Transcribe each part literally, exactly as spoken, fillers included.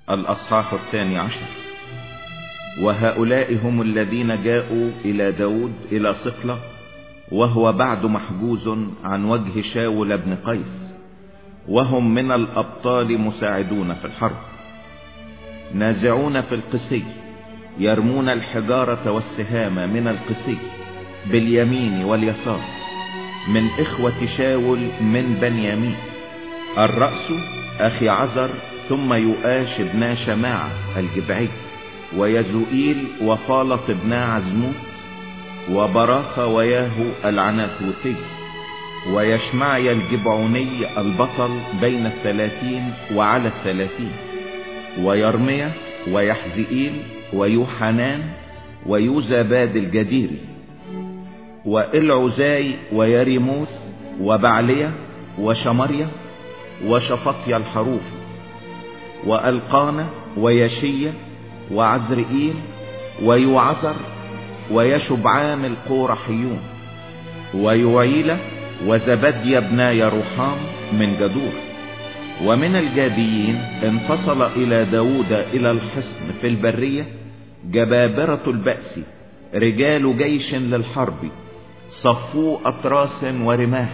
الأصحاح الثاني عشر. وهؤلاء هم الذين جاءوا إلى داود إلى صقلة وهو بعد محجوز عن وجه شاول بن قيس، وهم من الأبطال مساعدون في الحرب، نازعون في القسي، يرمون الحجارة والسهام من القسي باليمين واليسار، من إخوة شاول من بنيامين. الرأس أخي عزر، ثم يؤاش بن شماعة الجبعي، ويزوئيل وفالط بن عزموت، وبراخ وياهو العناثوثي، ويشمعي الجبعوني البطل بين الثلاثين وعلى الثلاثين، ويرميا ويحزئيل ويوحنان ويوزاباد الجديري، وإلعزاي ويريموث وبعلية وشمريا وشفطيا الحروفي، وألقانا ويشية وعزرئيل ويوعزر ويشبعام القورحيون، ويعيلة وزبديا بن يروحام من جدور. ومن الجاديين انفصل إلى داود إلى الحصن في البرية جبابرة البأس، رجال جيش للحرب، صفوا أطراس ورماح،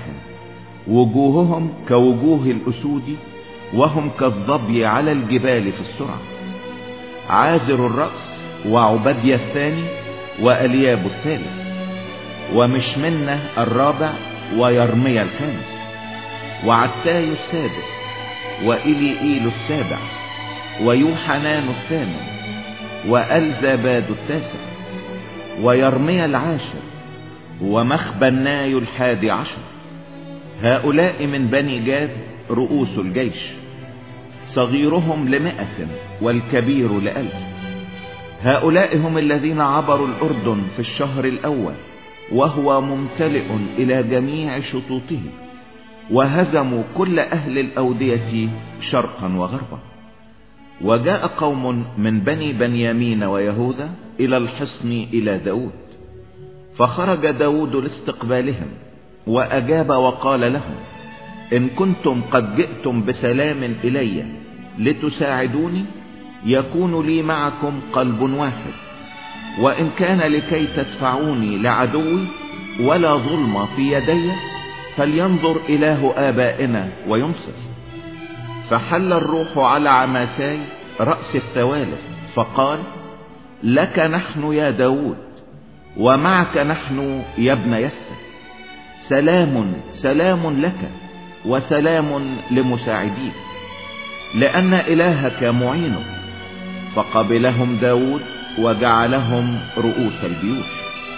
وجوههم كوجوه الأسود، وهم كالظبي على الجبال في السرعة. عازر الرأس وعبديا الثاني وألياب الثالث، ومشمنة الرابع ويرميا الخامس، وعتاي السادس وإليئيل السابع، ويوحنان الثامن، وألزاباد التاسع، ويرميا العاشر، ومخبناي الحادي عشر. هؤلاء من بني جاد رؤوس الجيش، صغيرهم لمائة والكبير لألف. هؤلاء هم الذين عبروا الأردن في الشهر الأول وهو ممتلئ إلى جميع شطوطه، وهزموا كل أهل الأودية شرقا وغربا. وجاء قوم من بني بنيامين ويهوذا إلى الحصن إلى داود، فخرج داود لاستقبالهم، وأجاب وقال لهم: إن كنتم قد جئتم بسلام إلي لتساعدوني، يكون لي معكم قلب واحد، وإن كان لكي تدفعوني لعدوي ولا ظلم في يدي، فلينظر إله آبائنا وينصف. فحل الروح على عماساي رأس الثوالث، فقال: لك نحن يا داود، ومعك نحن يا ابن يسى، سلام سلام لك وسلام لمساعديك، لأن إلهك معينك. فقبلهم داود وجعلهم رؤوس الجيوش.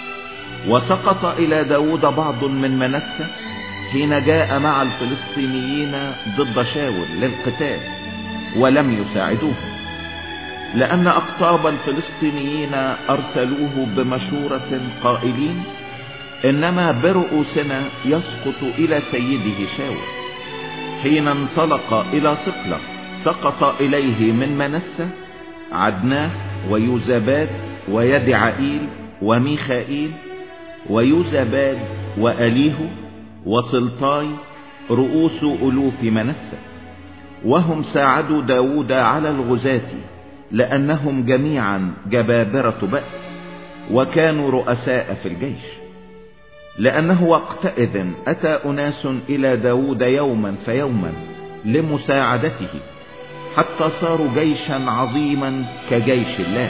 وسقط إلى داود بعض من منسى حين جاء مع الفلسطينيين ضد شاول للقتال، ولم يساعدوه، لأن أقطاب الفلسطينيين أرسلوه بمشورة قائلين: إنما برؤوسنا يسقط إلى سيده شاول. حين انطلق إلى صقلة سقط إليه من منسى عدناه ويوزاباد ويدعائيل وميخائيل ويوزاباد وأليه وصلطاي رؤوس ألوف منسى، وهم ساعدوا داود على الغزاة، لأنهم جميعا جبابرة بأس، وكانوا رؤساء في الجيش. لأنه وقتئذ أتى أناس إلى داود يوما فيوما لمساعدته، حتى صاروا جيشا عظيما كجيش الله.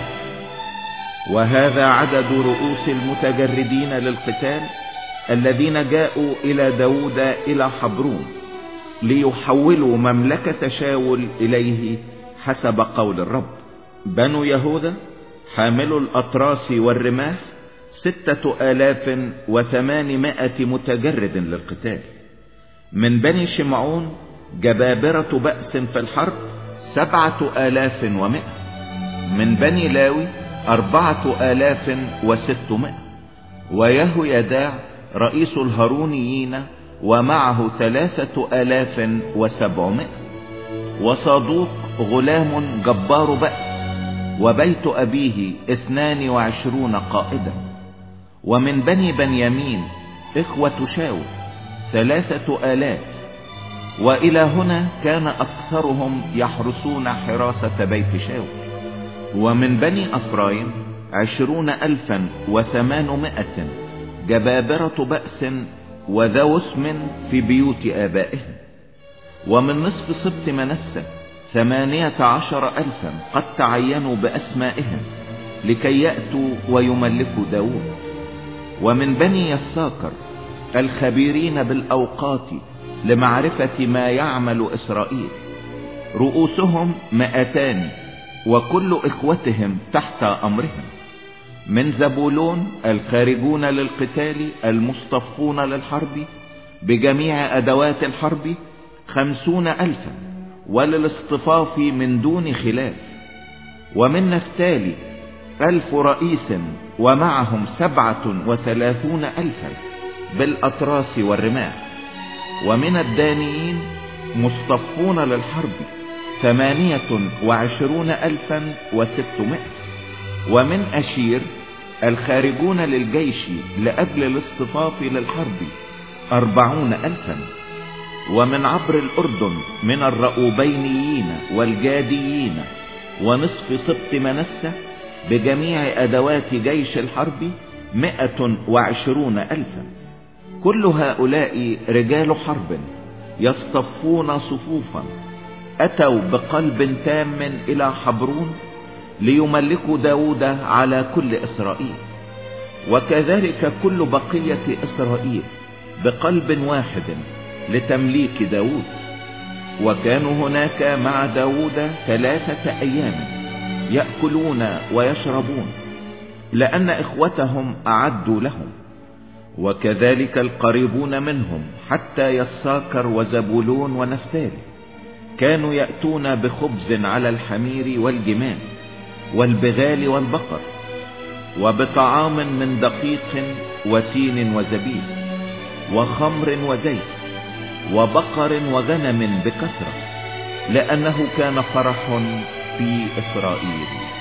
وهذا عدد رؤوس المتجردين للقتال الذين جاءوا إلى داود إلى حبرون ليحولوا مملكة شاول إليه حسب قول الرب. بنو يهوذا حامل الأطراس والرماح ستة آلاف وثمانمائة متجرد للقتال. من بني شمعون جبابرة بأس في الحرب سبعة آلاف ومائة. من بني لاوي أربعة آلاف وستمائة. ويهويداع رئيس الهارونيين ومعه ثلاثة آلاف وسبعمائة. وصادوق غلام جبار بأس، وبيت أبيه اثنان وعشرون قائدا. ومن بني بنيامين إخوة شاول ثلاثة آلاف. وإلى هنا كان أكثرهم يحرسون حراسة بيت شاول. ومن بني أفرايم عشرون ألفا وثمانمائة جبابرة بأس وذو اسم في بيوت آبائهم. ومن نصف سبط منسى ثمانية عشر ألفا قد تعينوا بأسمائهم لكي يأتوا ويملكوا داود. ومن بني يساكر الخبيرين بالأوقات لمعرفة ما يعمل إسرائيل رؤوسهم مئتان وكل إخوتهم تحت أمرهم. من زبولون الخارجون للقتال المصطفون للحرب بجميع أدوات الحرب خمسون ألفا وللاصطفاف من دون خلاف. ومن نفتالي ألف رئيس ومعهم سبعة وثلاثون ألفا بالأطراس والرماح. ومن الدانيين مصطفون للحرب ثمانية وعشرون ألفا وستمائة. ومن أشير الخارجون للجيش لأجل الاصطفاف للحرب أربعون ألفا. ومن عبر الأردن من الرأوبينيين والجاديين ونصف سبط منسى بجميع أدوات جيش الحرب مئة وعشرون ألفا. كل هؤلاء رجال حرب يصطفون صفوفا أتوا بقلب تام إلى حبرون ليملكوا داود على كل إسرائيل. وكذلك كل بقية إسرائيل بقلب واحد لتمليك داود. وكانوا هناك مع داود ثلاثة أيام يأكلون ويشربون لأن إخوتهم أعدوا لهم. وكذلك القريبون منهم حتى يساكر وزبولون ونفتالي كانوا يأتون بخبز على الحمير والجمال والبغال والبقر وبطعام من دقيق وتين وزبيب وخمر وزيت وبقر وغنم بكثرة لأنه كان فرح في إسرائيل.